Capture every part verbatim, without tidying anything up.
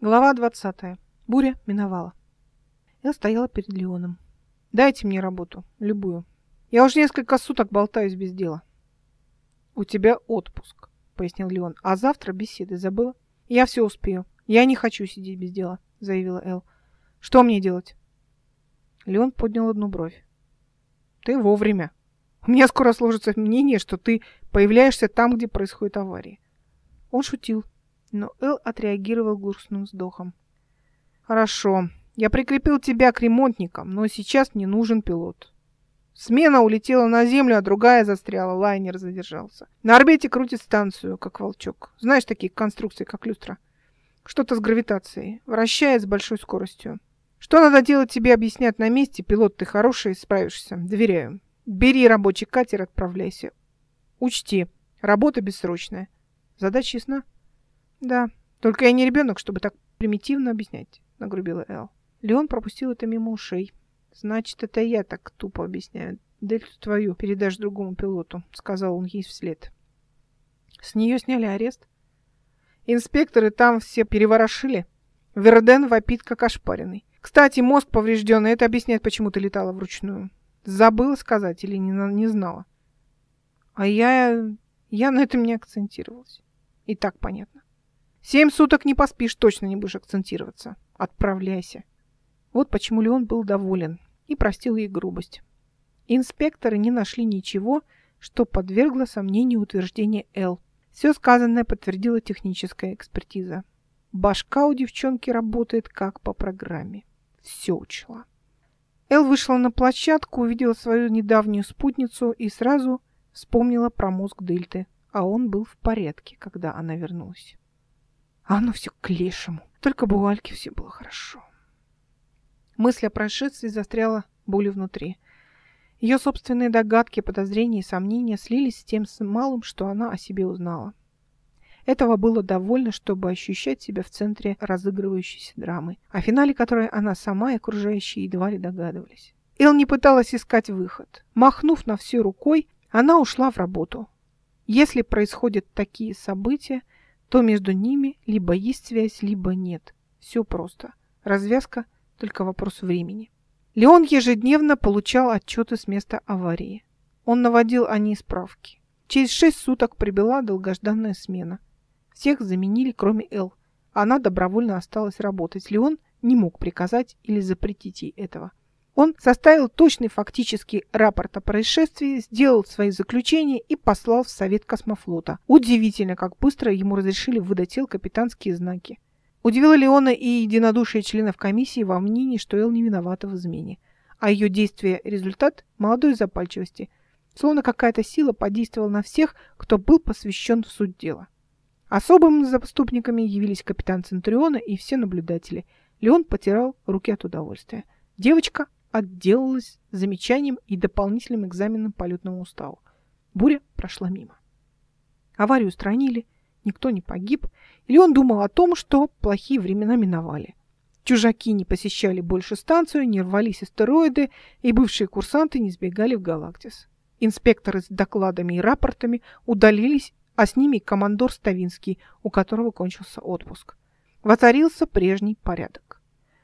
Глава двадцатая. Буря миновала. Я стояла перед Леоном. «Дайте мне работу. Любую. Я уже несколько суток болтаюсь без дела». «У тебя отпуск», — пояснил Леон. «А завтра беседы. Забыла?» «Я все успею. Я не хочу сидеть без дела», — заявила Эл. «Что мне делать?» Леон поднял одну бровь. «Ты вовремя. У меня скоро сложится мнение, что ты появляешься там, где происходит авария». Он шутил, но Эл отреагировал грустным вздохом. «Хорошо. Я прикрепил тебя к ремонтникам, но сейчас мне нужен пилот». Смена улетела на землю, а другая застряла. Лайнер задержался. На орбите крутит станцию, как волчок. Знаешь, такие конструкции, как люстра. Что-то с гравитацией. Вращает с большой скоростью. Что надо делать, тебе объяснят на месте. Пилот, ты хороший, справишься. Доверяю. Бери рабочий катер, отправляйся. Учти, работа бессрочная. Задача ясна? Да. Только я не ребенок, чтобы так примитивно объяснять, нагрубила Эл. Леон пропустил это мимо ушей. Значит, это я так тупо объясняю. Дельту твою передашь другому пилоту, сказал он ей вслед. С нее сняли арест. Инспекторы там все переворошили. Верден вопит, как ошпаренный. Кстати, мозг поврежденный. Это объясняет, почему ты летала вручную. Забыла сказать или не, не знала? А я... я на этом не акцентировалась. И так понятно. Семь суток не поспишь, точно не будешь акцентироваться. Отправляйся. Вот почему Леон был доволен и простил ей грубость. Инспекторы не нашли ничего, что подвергло сомнению утверждение Эл. Все сказанное подтвердила техническая экспертиза. Башка у девчонки работает как по программе. Все учла. Эл вышла на площадку, увидела свою недавнюю спутницу и сразу вспомнила про мозг Дельты. А он был в порядке, когда она вернулась. А оно все к лешему. Только бы у Альки все было хорошо. Мысль о прошедшей застряла болью внутри. Ее собственные догадки, подозрения и сомнения слились с тем малым, что она о себе узнала. Этого было довольно, чтобы ощущать себя в центре разыгрывающейся драмы, о финале которой она сама и окружающие едва ли догадывались. Эл не пыталась искать выход. Махнув на все рукой, она ушла в работу. Если происходят такие события, то между ними либо есть связь, либо нет. Все просто. Развязка – только вопрос времени. Леон ежедневно получал отчеты с места аварии. Он наводил о ней справки. Через шесть суток прибыла долгожданная смена. Всех заменили, кроме Эл. Она добровольно осталась работать. Леон не мог приказать или запретить ей этого. Он составил точный фактический рапорт о происшествии, сделал свои заключения и послал в Совет космофлота. Удивительно, как быстро ему разрешили выдать Эл капитанские знаки. Удивило Леона и единодушие членов комиссии во мнении, что Эл не виновата в измене. А ее действие – результат молодой запальчивости. Словно какая-то сила подействовала на всех, кто был посвящен в суть дела. Особыми заступниками явились капитан Центуриона и все наблюдатели. Леон потирал руки от удовольствия. Девочка отделалась замечанием и дополнительным экзаменом полетного устава. Буря прошла мимо. Аварию устранили, никто не погиб, и Леон думал о том, что плохие времена миновали. Чужаки не посещали больше станцию, не рвались астероиды, и бывшие курсанты не сбегали в Галактис. Инспекторы с докладами и рапортами удалились, а с ними командор Ставинский, у которого кончился отпуск. Воцарился прежний порядок.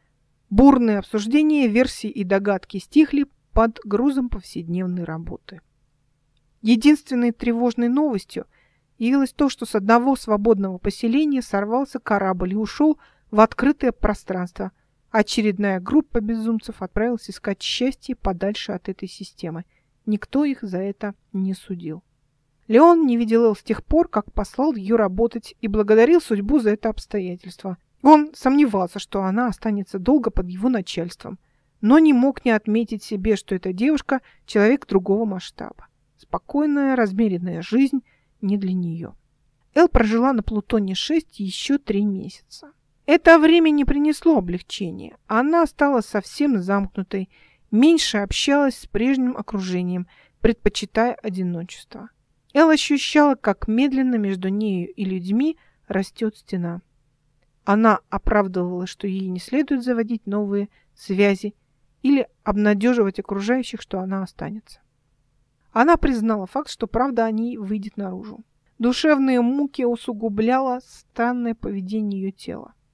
Бурные обсуждения, версии и догадки стихли под грузом повседневной работы. Единственной тревожной новостью явилось то, что с одного свободного поселения сорвался корабль и ушел в открытое пространство. Очередная группа безумцев отправилась искать счастье подальше от этой системы. Никто их за это не судил. Леон не видел Эл с тех пор, как послал ее работать, и благодарил судьбу за это обстоятельство. Он сомневался, что она останется долго под его начальством, но не мог не отметить себе, что эта девушка – человек другого масштаба. Спокойная, размеренная жизнь не для нее. Эл прожила на Плутоне шесть еще три месяца. Это время не принесло облегчения. Она стала совсем замкнутой, меньше общалась с прежним окружением, предпочитая одиночество. Эл ощущала, как медленно между нею и людьми растет стена. Она оправдывала, что ей не следует заводить новые связи или обнадеживать окружающих, что она останется. Она признала факт, что правда о ней выйдет наружу. Душевные муки усугубляло странное поведение ее тела.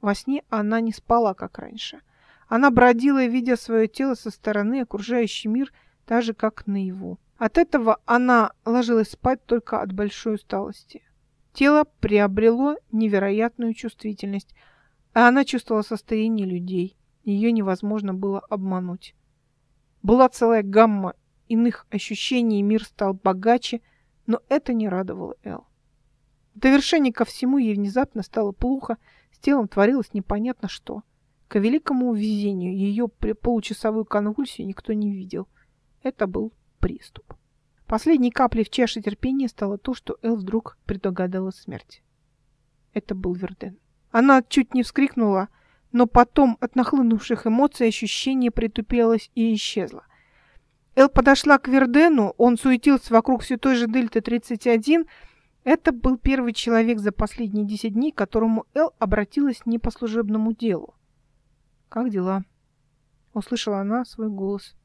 Во сне она не спала, как раньше. Она бродила, видя свое тело со стороны, окружающий мир, так же, как наяву. От этого она ложилась спать только от большой усталости. Тело приобрело невероятную чувствительность, а она чувствовала состояние людей. Ее невозможно было обмануть. Была целая гамма иных ощущений, и мир стал богаче, но это не радовало Эл. В довершение ко всему ей внезапно стало плохо, с телом творилось непонятно что. К великому везению ее получасовую конвульсию никто не видел. Это был приступ. Последней каплей в чаше терпения стало то, что Эл вдруг предугадала смерть. Это был Верден. Она чуть не вскрикнула, но потом от нахлынувших эмоций ощущение притупилось и исчезло. Эл подошла к Вердену, он суетился вокруг все той же Дельты тридцать один. Это был первый человек за последние десять дней, к которому Эл обратилась не по служебному делу. «Как дела?» — услышала она свой голос.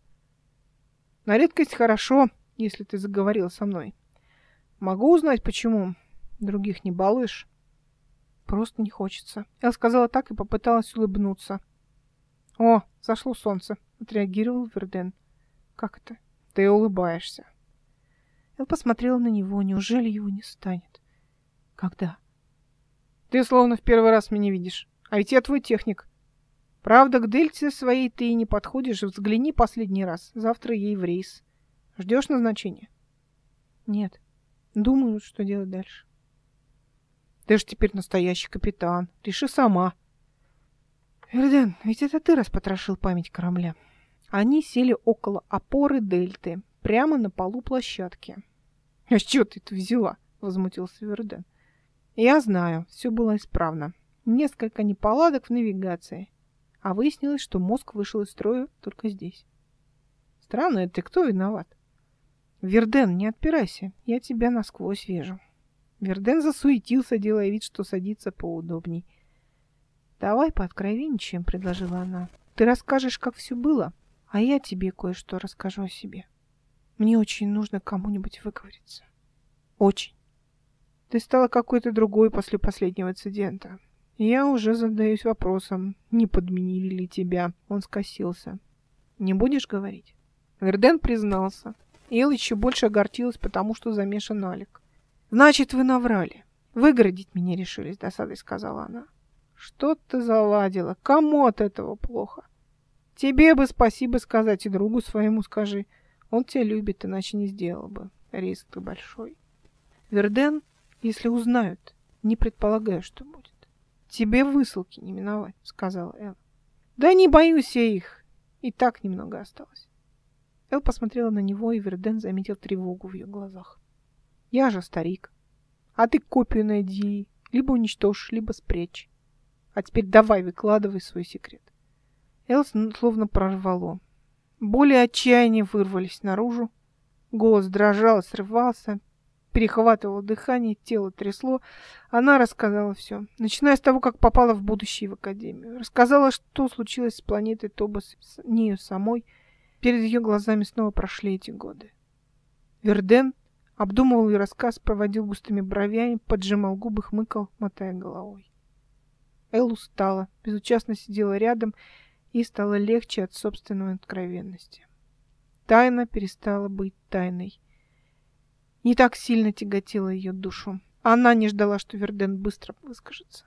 «На редкость хорошо, если ты заговорила со мной. Могу узнать, почему? Других не балуешь?» «Просто не хочется». Эл сказала так и попыталась улыбнуться. «О, зашло солнце», — отреагировал Верден. «Как это? Ты улыбаешься?» Эл посмотрела на него. Неужели его не станет? «Когда?» «Ты словно в первый раз меня видишь. А ведь я твой техник. Правда, к Дельте своей ты и не подходишь. Взгляни последний раз. Завтра ей в рейс. Ждешь назначения?» «Нет. Думаю, что делать дальше». «Ты же теперь настоящий капитан. Реши сама». «Верден, ведь это ты распотрошил память корабля». Они сели около опоры Дельты, прямо на полу площадки. «А с чего ты это взяла?» — возмутился Верден. «Я знаю, все было исправно. Несколько неполадок в навигации. А выяснилось, что мозг вышел из строя только здесь». «Странно, это кто виноват?» «Верден, не отпирайся, я тебя насквозь вижу». Верден засуетился, делая вид, что садится поудобней. «Давай пооткровенничаем», — предложила она. «Ты расскажешь, как все было, а я тебе кое-что расскажу о себе. Мне очень нужно кому-нибудь выговориться. Очень. Ты стала какой-то другой после последнего инцидента. Я уже задаюсь вопросом, не подменили ли тебя». Он скосился. «Не будешь говорить?» Верден признался. Эл еще больше огорчилась, потому что замешан Алик. «Значит, вы наврали. Выгородить меня решили», — с досадой сказала она. «Что ты заладила? Кому от этого плохо? Тебе бы спасибо сказать, и другу своему скажи. Он тебя любит, иначе не сделал бы. Риск большой». «Верден, если узнают, не предполагаю, что будет. Тебе высылки не миновать», — сказала Эл. «Да не боюсь я их. И так немного осталось». Эл посмотрела на него, и Верден заметил тревогу в ее глазах. «Я же старик. А ты копию найди. Либо уничтожь, либо спрячь. А теперь давай выкладывай свой секрет». Эл словно прорвало. Боли и отчаяние вырвались наружу. Голос дрожал, срывался, перехватывал дыхание, тело трясло. Она рассказала все, начиная с того, как попала в будущее в академию. Рассказала, что случилось с планетой Тобос, с нею самой. Перед ее глазами снова прошли эти годы. Верден обдумывал ее рассказ, проводил густыми бровями, поджимал губы, хмыкал, мотая головой. Эл устала, безучастно сидела рядом, и стало легче от собственной откровенности. Тайна перестала быть тайной. Не так сильно тяготила ее душу. Она не ждала, что Верден быстро выскажется.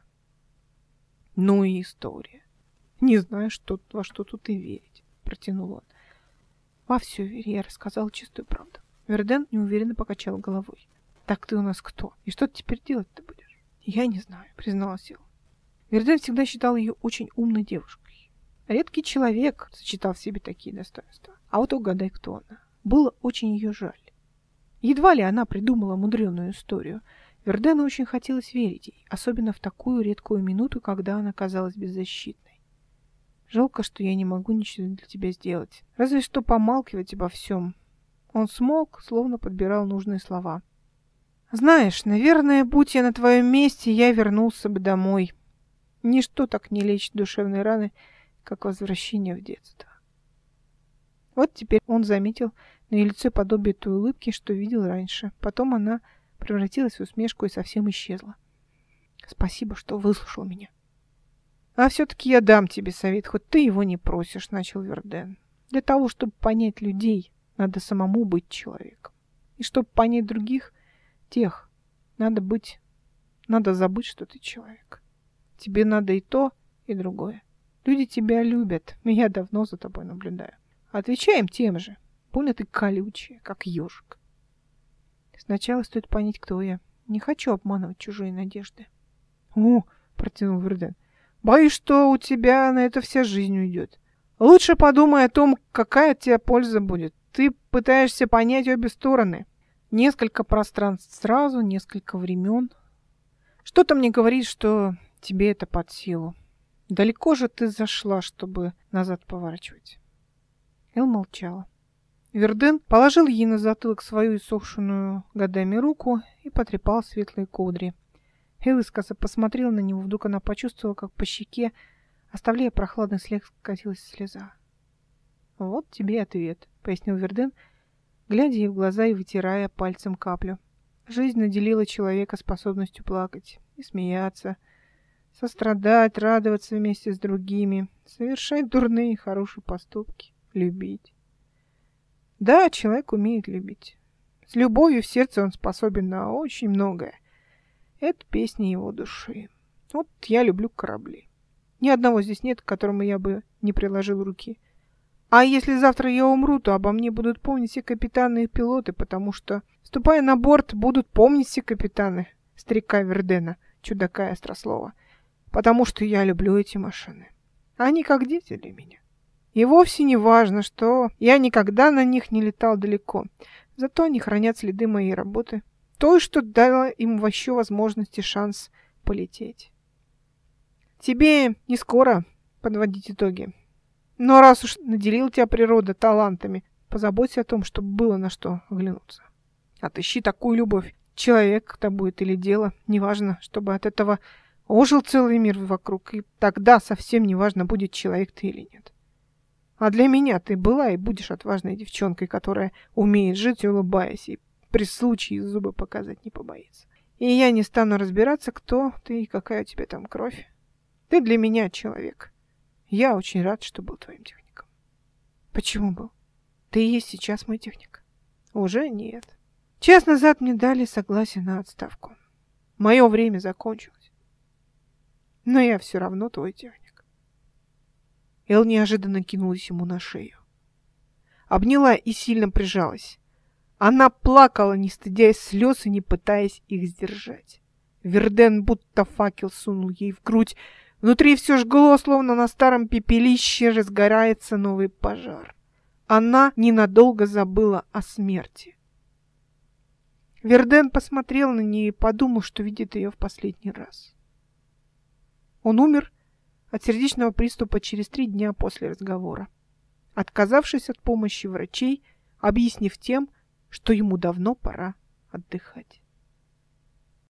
«Ну и история. Не знаю, что, во что тут и верить», — протянул он. «Во все верь, я рассказала чистую правду». Верден неуверенно покачал головой. «Так ты у нас кто? И что ты теперь делать-то будешь?» «Я не знаю», — призналась Эл. Верден всегда считал ее очень умной девушкой. Редкий человек сочетал в себе такие достоинства. А вот угадай, кто она. Было очень ее жаль. Едва ли она придумала мудреную историю. Вердену очень хотелось верить ей, особенно в такую редкую минуту, когда она казалась беззащитной. «Жалко, что я не могу ничего для тебя сделать. Разве что помалкивать обо всем». Он смолк, словно подбирал нужные слова. «Знаешь, наверное, будь я на твоем месте, я вернулся бы домой. Ничто так не лечит душевные раны, как возвращение в детство». Вот теперь он заметил на ее лице подобие той улыбки, что видел раньше. Потом она превратилась в усмешку и совсем исчезла. «Спасибо, что выслушал меня». А все-таки я дам тебе совет, хоть ты его не просишь, начал Верден. Для того, чтобы понять людей, надо самому быть человеком. И чтобы понять других, тех, надо быть, надо забыть, что ты человек. Тебе надо и то, и другое. Люди тебя любят, и я давно за тобой наблюдаю. Отвечаем тем же. Больно ты колючая, как ежик. Сначала стоит понять, кто я. Не хочу обманывать чужие надежды. О, протянул Верден. Боюсь, что у тебя на это вся жизнь уйдет. Лучше подумай о том, какая от тебя польза будет. Ты пытаешься понять обе стороны. Несколько пространств сразу, несколько времен. Что-то мне говорит, что тебе это под силу. Далеко же ты зашла, чтобы назад поворачивать. Эл молчала. Верден положил ей на затылок свою иссохшенную годами руку и потрепал светлые кудри. Эл искоса посмотрела на него, вдруг она почувствовала, как по щеке, оставляя прохладный след, скатилась слеза. «Вот тебе и ответ», — пояснил Верден, глядя ей в глаза и вытирая пальцем каплю. Жизнь наделила человека способностью плакать и смеяться, сострадать, радоваться вместе с другими, совершать дурные и хорошие поступки, любить. Да, человек умеет любить. С любовью в сердце он способен на очень многое. Это песня его души. Вот я люблю корабли. Ни одного здесь нет, к которому я бы не приложил руки. А если завтра я умру, то обо мне будут помнить все капитаны и пилоты, потому что, вступая на борт, будут помнить все капитаны старика Вердена, чудака и острослова, потому что я люблю эти машины. Они как дети для меня. И вовсе не важно, что я никогда на них не летал далеко, зато они хранят следы моей работы, той, что дала им вообще возможность и шанс полететь. Тебе не скоро подводить итоги. Но раз уж наделил тебя природа талантами, позаботься о том, чтобы было на что оглянуться. Отыщи такую любовь. Человек это будет или дело, неважно, чтобы от этого ожил целый мир вокруг, и тогда совсем неважно, будет человек ты или нет. А для меня ты была и будешь отважной девчонкой, которая умеет жить, улыбаясь, и при случае зубы показать не побоится. И я не стану разбираться, кто ты и какая у тебя там кровь. Ты для меня человек. Я очень рад, что был твоим техником. Почему был? Ты и есть сейчас мой техник. Уже нет. Час назад мне дали согласие на отставку. Мое время закончилось. Но я все равно твой техник. Эл неожиданно кинулась ему на шею. Обняла и сильно прижалась. Она плакала, не стыдясь слез и не пытаясь их сдержать. Верден будто факел сунул ей в грудь. Внутри все жгло, словно на старом пепелище разгорается новый пожар. Она ненадолго забыла о смерти. Верден посмотрел на нее и подумал, что видит ее в последний раз. Он умер от сердечного приступа через три дня после разговора, отказавшись от помощи врачей, объяснив тем, что ему давно пора отдыхать.